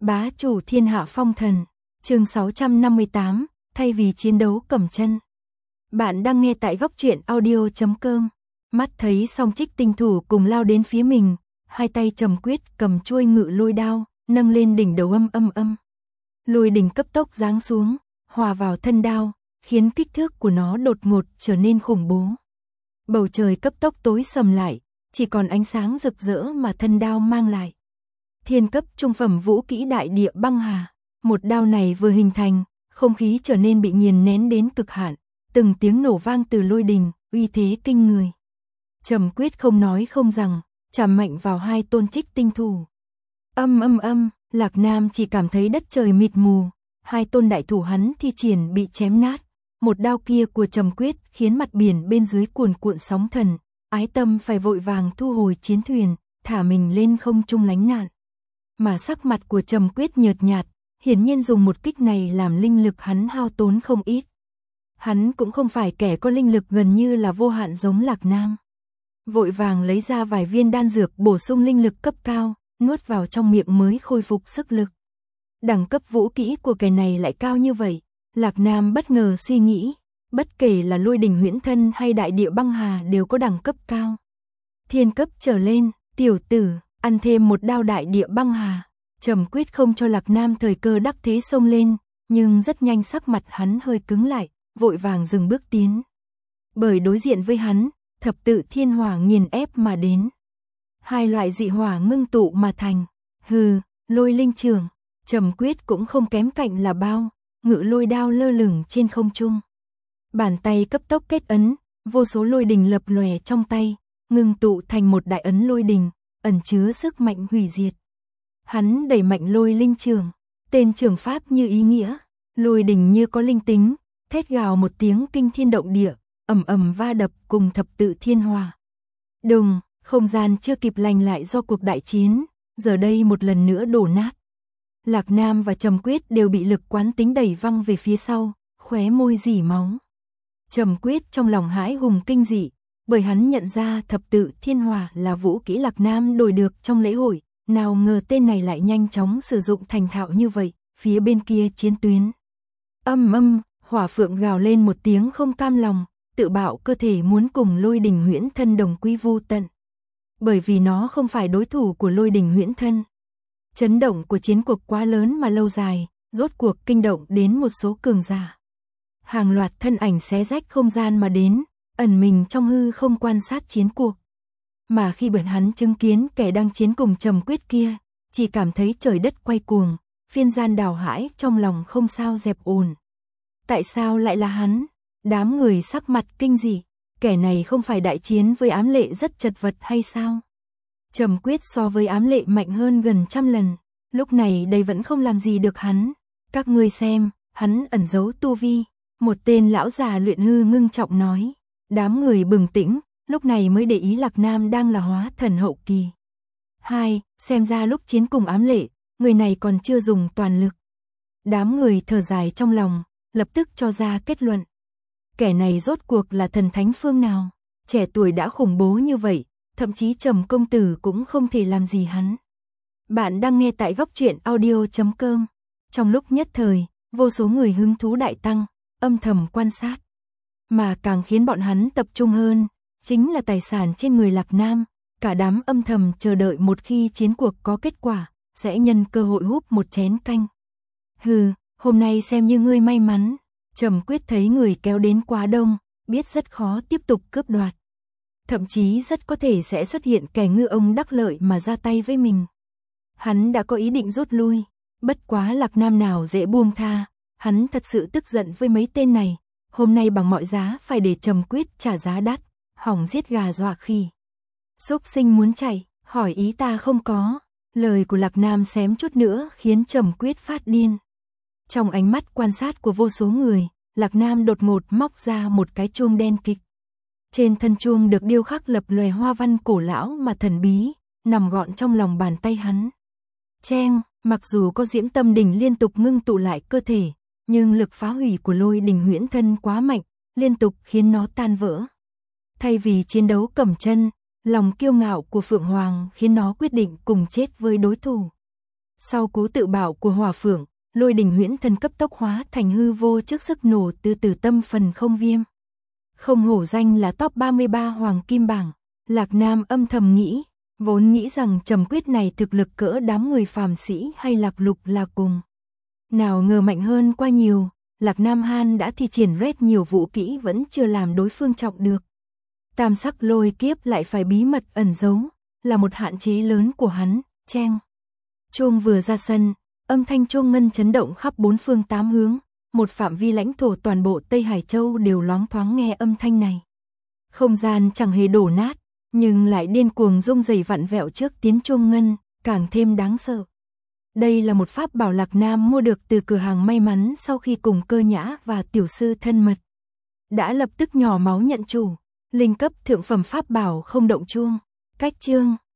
Bá chủ thiên hạ phong thần, chương 658, thay vì chiến đấu cầm chân. Bạn đang nghe tại góc truyện audio.com. Mắt thấy song trích tinh thủ cùng lao đến phía mình, hai tay Trầm Quyết cầm chuôi ngự lôi đao, nâng lên đỉnh đầu âm. Lôi đỉnh cấp tốc giáng xuống, hòa vào thân đao, khiến kích thước của nó đột ngột trở nên khủng bố. Bầu trời cấp tốc tối sầm lại, chỉ còn ánh sáng rực rỡ mà thân đao mang lại. Thiên cấp trung phẩm vũ kỹ đại địa băng hà, một đao này vừa hình thành, không khí trở nên bị nghiền nén đến cực hạn, từng tiếng nổ vang từ lôi đình, uy thế kinh người. Trầm Quyết không nói không rằng, chạm mạnh vào hai tôn trích tinh thủ. Âm, Lạc Nam chỉ cảm thấy đất trời mịt mù, hai tôn đại thủ hắn thi triển bị chém nát. Một đao kia của Trầm Quyết khiến mặt biển bên dưới cuồn cuộn sóng thần, ái tâm phải vội vàng thu hồi chiến thuyền, thả mình lên không trung lánh nạn. Mà sắc mặt của Trầm Quyết nhợt nhạt, hiển nhiên dùng một kích này làm linh lực hắn hao tốn không ít. Hắn cũng không phải kẻ có linh lực gần như là vô hạn giống Lạc Nam. Vội vàng lấy ra vài viên đan dược bổ sung linh lực cấp cao, nuốt vào trong miệng mới khôi phục sức lực. Đẳng cấp vũ kỹ của kẻ này lại cao như vậy, Lạc Nam bất ngờ suy nghĩ, bất kể là lôi đình huyễn thân hay đại địa băng hà đều có đẳng cấp cao. Thiên cấp trở lên, tiểu tử, ăn thêm một đao đại địa băng hà. Trầm Quyết không cho Lạc Nam thời cơ đắc thế xông lên, nhưng rất nhanh sắc mặt hắn hơi cứng lại, vội vàng dừng bước tiến. Bởi đối diện với hắn, thập tự thiên hỏa nghiền ép mà đến. Hai loại dị hỏa ngưng tụ mà thành. Lôi linh trường. Trầm Quyết cũng không kém cạnh là bao, ngự lôi đao lơ lửng trên không trung. Bàn tay cấp tốc kết ấn, vô số lôi đình lập lòe trong tay, ngưng tụ thành một đại ấn lôi đình, ẩn chứa sức mạnh hủy diệt. Hắn đẩy mạnh lôi linh trường, tên trường pháp như ý nghĩa, lôi đình như có linh tính, thét gào một tiếng kinh thiên động địa, ầm va đập cùng thập tự thiên hỏa. Đùng, không gian chưa kịp lành lại do cuộc đại chiến, giờ đây một lần nữa đổ nát. Lạc Nam và Trầm Quyết đều bị lực quán tính đẩy văng về phía sau, khóe môi rỉ máu. Trầm Quyết trong lòng hãi hùng kinh dị, bởi hắn nhận ra thập tự thiên hỏa là vũ kỹ Lạc Nam đổi được trong lễ hội, nào ngờ tên này lại nhanh chóng sử dụng thành thạo như vậy, phía bên kia chiến tuyến. Hỏa phượng gào lên một tiếng không cam lòng, tự bạo cơ thể muốn cùng lôi đình huyễn thân đồng quy vu tận. Bởi vì nó không phải đối thủ của lôi đình huyễn thân. Chấn động của chiến cuộc quá lớn mà lâu dài, rốt cuộc kinh động đến một số cường giả. Hàng loạt thân ảnh xé rách không gian mà đến, ẩn mình trong hư không quan sát chiến cuộc. Mà khi bọn hắn chứng kiến kẻ đang chiến cùng Trầm Quyết kia, chỉ cảm thấy trời đất quay cuồng, phiên gian đào hãi trong lòng không sao dẹp ổn. Tại sao lại là hắn? Đám người sắc mặt kinh dị, kẻ này không phải đại chiến với ám lệ rất chật vật hay sao? Trầm Quyết so với ám lệ mạnh hơn gần 100 lần, lúc này đây vẫn không làm gì được hắn. Các ngươi xem, hắn ẩn giấu tu vi. Một tên lão già luyện hư ngưng trọng nói. Đám người bừng tỉnh, lúc này mới để ý Lạc Nam đang là hóa thần hậu kỳ. Xem ra lúc chiến cùng ám lệ, người này còn chưa dùng toàn lực. Đám người thở dài trong lòng, lập tức cho ra kết luận. Kẻ này rốt cuộc là thần thánh phương nào? Trẻ tuổi đã khủng bố như vậy, thậm chí Trầm công tử cũng không thể làm gì hắn. Bạn đang nghe tại góc truyện audio.com. Trong lúc nhất thời, vô số người hứng thú đại tăng, âm thầm quan sát. Mà càng khiến bọn hắn tập trung hơn, chính là tài sản trên người Lạc Nam. Cả đám âm thầm chờ đợi một khi chiến cuộc có kết quả, sẽ nhân cơ hội húp một chén canh. Hôm nay xem như ngươi may mắn. Trầm Quyết thấy người kéo đến quá đông, biết rất khó tiếp tục cướp đoạt. Thậm chí rất có thể sẽ xuất hiện kẻ ngư ông đắc lợi mà ra tay với mình. Hắn đã có ý định rút lui, bất quá Lạc Nam nào dễ buông tha, hắn thật sự tức giận với mấy tên này, hôm nay bằng mọi giá phải để Trầm Quyết trả giá đắt, hỏng giết gà dọa khỉ. Súc sinh muốn chạy, hỏi ý ta không có, lời của Lạc Nam xém chút nữa khiến Trầm Quyết phát điên. Trong ánh mắt quan sát của vô số người, Lạc Nam đột ngột móc ra một cái chuông đen kịch. Trên thân chuông được điêu khắc lập lòe hoa văn cổ lão mà thần bí, nằm gọn trong lòng bàn tay hắn. Cheng, mặc dù có diễm tâm đỉnh liên tục ngưng tụ lại cơ thể, nhưng lực phá hủy của lôi đình huyễn thân quá mạnh, liên tục khiến nó tan vỡ. Thay vì chiến đấu cầm chân, lòng kiêu ngạo của Phượng Hoàng khiến nó quyết định cùng chết với đối thủ. Sau cú tự bạo của Hỏa Phượng, Lôi Đình Huyễn Thân cấp tốc hóa thành hư vô trước sức nổ từ Tử Tâm Phần Không Viêm. Không hổ danh là top 33 hoàng kim bảng, Lạc Nam âm thầm nghĩ, vốn nghĩ rằng trầm quyết này thực lực cỡ đám người phàm sĩ hay Lạc Lục là cùng. Nào ngờ mạnh hơn qua nhiều, Lạc Nam Han đã thi triển rất nhiều vũ kỹ vẫn chưa làm đối phương trọng được. Tam sắc lôi kiếp lại phải bí mật ẩn giấu, là một hạn chế lớn của hắn, cheng. Chuông vừa ra sân, âm thanh chuông ngân chấn động khắp bốn phương tám hướng, một phạm vi lãnh thổ toàn bộ Tây Hải Châu đều loáng thoáng nghe âm thanh này. Không gian chẳng hề đổ nát, nhưng lại điên cuồng rung rẩy vặn vẹo trước tiếng chuông ngân, càng thêm đáng sợ. Đây là một pháp bảo Lạc Nam mua được từ cửa hàng may mắn sau khi cùng Cơ Nhã và tiểu sư thân mật. Đã lập tức nhỏ máu nhận chủ, linh cấp thượng phẩm pháp bảo không động chuông. Cách chương